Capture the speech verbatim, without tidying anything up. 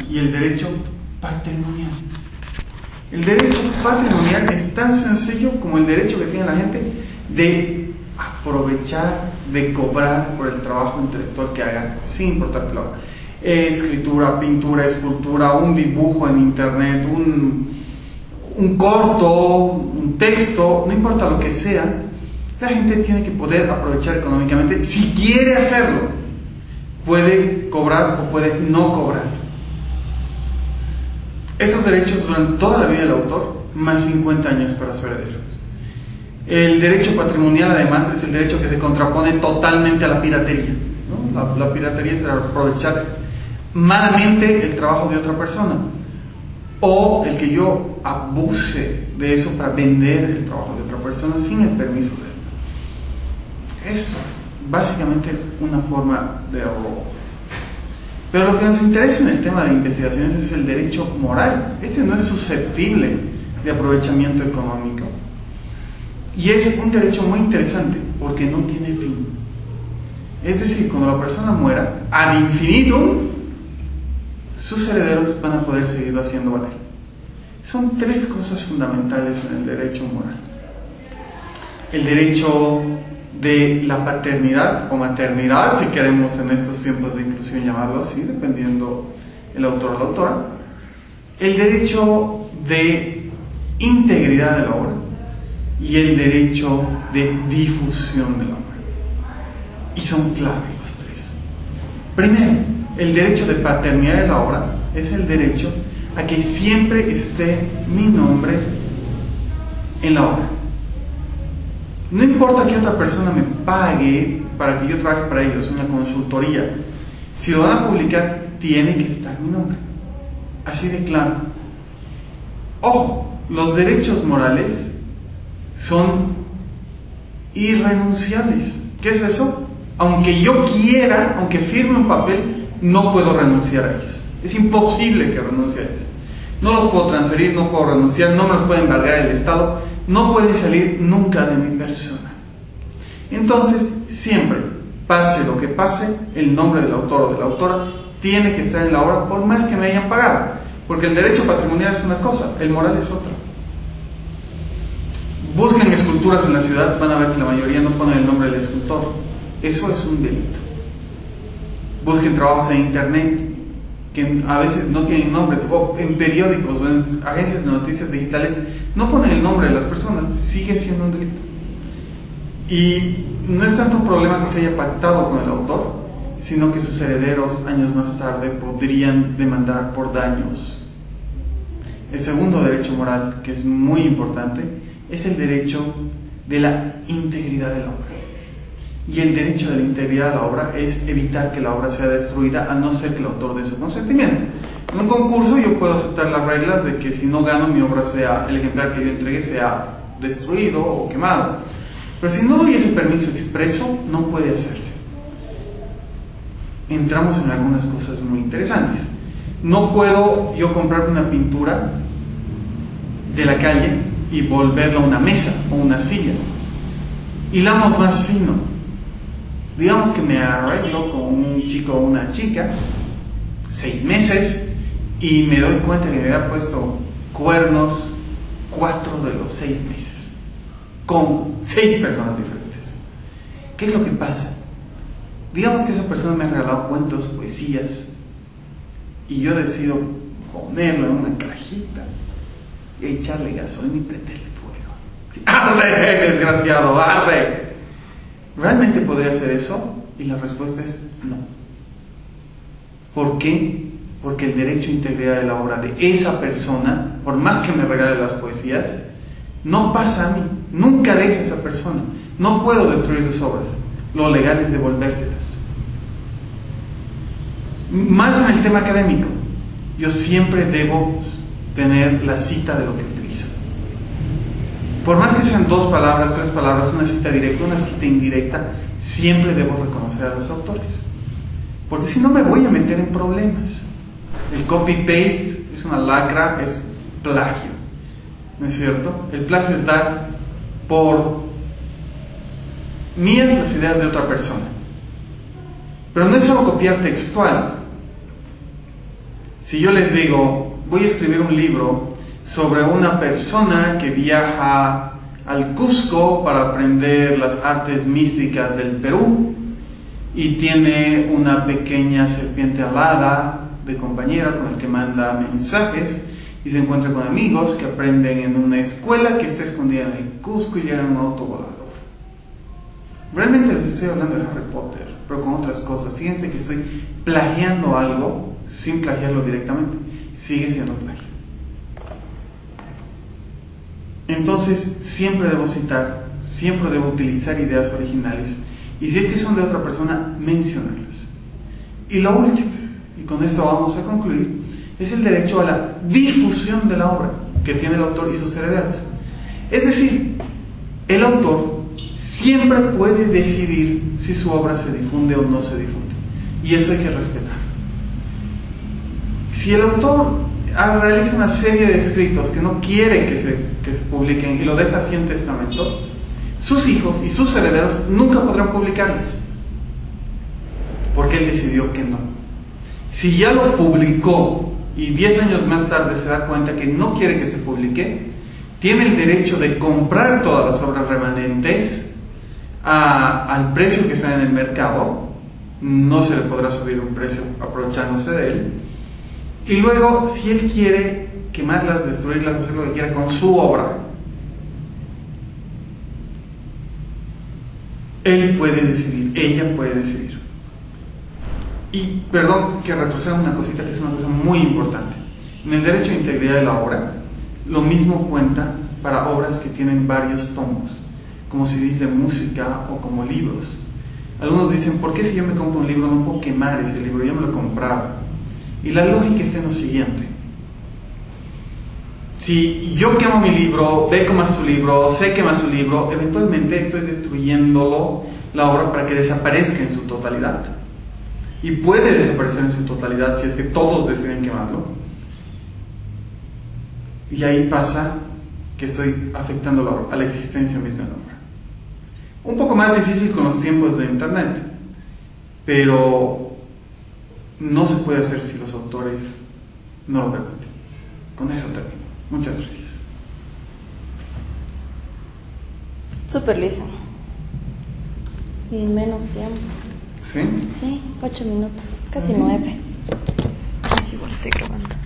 y el derecho patrimonial. El derecho patrimonial es tan sencillo como el derecho que tiene la gente de aprovechar, de cobrar por el trabajo intelectual que hagan, sin importar que lo hagan. Escritura, pintura, escultura, un dibujo en internet, un, un corto, un texto, no importa lo que sea, la gente tiene que poder aprovechar económicamente. Si quiere hacerlo, puede cobrar o puede no cobrar. Esos derechos duran toda la vida del autor, más cincuenta años para sus herederos. El derecho patrimonial, además, es el derecho que se contrapone totalmente a la piratería, ¿no? La, la piratería es aprovechar malamente el trabajo de otra persona, o el que yo abuse de eso para vender el trabajo de otra persona sin el permiso de esta. Es básicamente una forma de robo. Pero lo que nos interesa en el tema de investigaciones es el derecho moral. Este no es susceptible de aprovechamiento económico. Y es un derecho muy interesante porque no tiene fin. Es decir, cuando la persona muera, ad infinitum, sus herederos van a poder seguir haciendo valer. Son tres cosas fundamentales en el derecho moral. El derecho de la paternidad o maternidad, si queremos en estos tiempos de inclusión llamarlo así, dependiendo el autor o la autora. El derecho de integridad de la obra y el derecho de difusión de la obra. Y son clave los tres. Primero, el derecho de paternidad de la obra es el derecho a que siempre esté mi nombre en la obra. No importa que otra persona me pague para que yo trabaje para ellos, una consultoría. Si lo van a publicar, tiene que estar mi nombre. Así de claro. Ojo, los derechos morales son irrenunciables. ¿Qué es eso? Aunque yo quiera, aunque firme un papel, no puedo renunciar a ellos. Es imposible que renuncie a ellos. No los puedo transferir, no puedo renunciar, no me los puede embargar el Estado, no pueden salir nunca de mi persona. Entonces, siempre, pase lo que pase, el nombre del autor o de la autora tiene que estar en la obra, por más que me hayan pagado. Porque el derecho patrimonial es una cosa, el moral es otra. Busquen esculturas en la ciudad, van a ver que la mayoría no ponen el nombre del escultor. Eso es un delito. Busquen trabajos en internet que a veces no tienen nombres, o en periódicos o en agencias de noticias digitales no ponen el nombre de las personas, sigue siendo un delito. Y no es tanto un problema que se haya pactado con el autor, sino que sus herederos años más tarde podrían demandar por daños. El segundo derecho moral, que es muy importante, es el derecho de la integridad de la obra. Y el derecho de la integridad de la obra es evitar que la obra sea destruida, a no ser que el autor dé su consentimiento. En un concurso yo puedo aceptar las reglas de que si no gano, mi obra sea, el ejemplar que yo entregue sea destruido o quemado. Pero si no doy ese permiso expreso, no puede hacerse. Entramos en algunas cosas muy interesantes. No puedo yo comprar una pintura de la calle y volverla a una mesa o una silla. Hilamos más fino. Digamos que me arreglo con un chico o una chica, seis meses, y me doy cuenta que me había puesto cuernos cuatro de los seis meses, con seis personas diferentes. ¿Qué es lo que pasa? Digamos que esa persona me ha regalado cuentos, poesías, y yo decido ponerlo en una cajita y echarle gasolina y prenderle fuego. ¡Arde, desgraciado, arde! ¿Realmente podría hacer eso? Y la respuesta es no. ¿Por qué? Porque el derecho a integridad de la obra de esa persona, por más que me regale las poesías, no pasa a mí. Nunca deja a esa persona. No puedo destruir sus obras. Lo legal es devolvérselas. Más en el tema académico, yo siempre debo tener la cita de lo que utilizo. Por más que sean dos palabras, tres palabras, una cita directa, una cita indirecta, siempre debo reconocer a los autores. Porque si no me voy a meter en problemas. El copy-paste es una lacra, es plagio. ¿No es cierto? El plagio es dar por mías las ideas de otra persona. Pero no es solo copiar textual, Si yo les digo, voy a escribir un libro sobre una persona que viaja al Cusco para aprender las artes místicas del Perú y tiene una pequeña serpiente alada de compañera con el que manda mensajes y se encuentra con amigos que aprenden en una escuela que está escondida en el Cusco y llegan a un auto volador. Realmente les estoy hablando de Harry Potter, pero con otras cosas. Fíjense que estoy plagiando algo sin plagiarlo directamente. Sigue siendo plagio. Entonces, siempre debo citar, siempre debo utilizar ideas originales. Y si es que son de otra persona, mencionarlas. Y lo último, y con esto vamos a concluir, es el derecho a la difusión de la obra que tiene el autor y sus herederos. Es decir, el autor siempre puede decidir si su obra se difunde o no se difunde. Y eso hay que respetar. Si el autor realiza una serie de escritos que no quiere que se, que se publiquen y lo deja así en testamento, sus hijos y sus herederos nunca podrán publicarles, porque él decidió que no. Si ya lo publicó y diez años más tarde se da cuenta que no quiere que se publique, tiene el derecho de comprar todas las obras remanentes a, al precio que está en el mercado. No se le podrá subir un precio aprovechándose de él. Y luego, si él quiere quemarlas, destruirlas, hacer lo que quiera con su obra, él puede decidir, ella puede decidir. Y perdón que retroceda una cosita que es una cosa muy importante. En el derecho de integridad de la obra, lo mismo cuenta para obras que tienen varios tomos, como C Ds de música o como libros. Algunos dicen, ¿por qué si yo me compro un libro no puedo quemar ese libro? Yo me lo compraba. Y la lógica está en lo siguiente: si yo quemo mi libro, B quema su libro, C quema su libro, eventualmente estoy destruyéndolo, la obra, para que desaparezca en su totalidad. Y puede desaparecer en su totalidad si es que todos deciden quemarlo. Y ahí pasa que estoy afectando la obra, a la existencia misma de la obra. Un poco más difícil con los tiempos de internet, pero no se puede hacer si los autores no lo permiten. Con eso termino. Muchas gracias. Súper liso. Y menos tiempo. ¿Sí? Sí, ocho minutos, casi uh-huh. nueve. Ay, igual estoy grabando.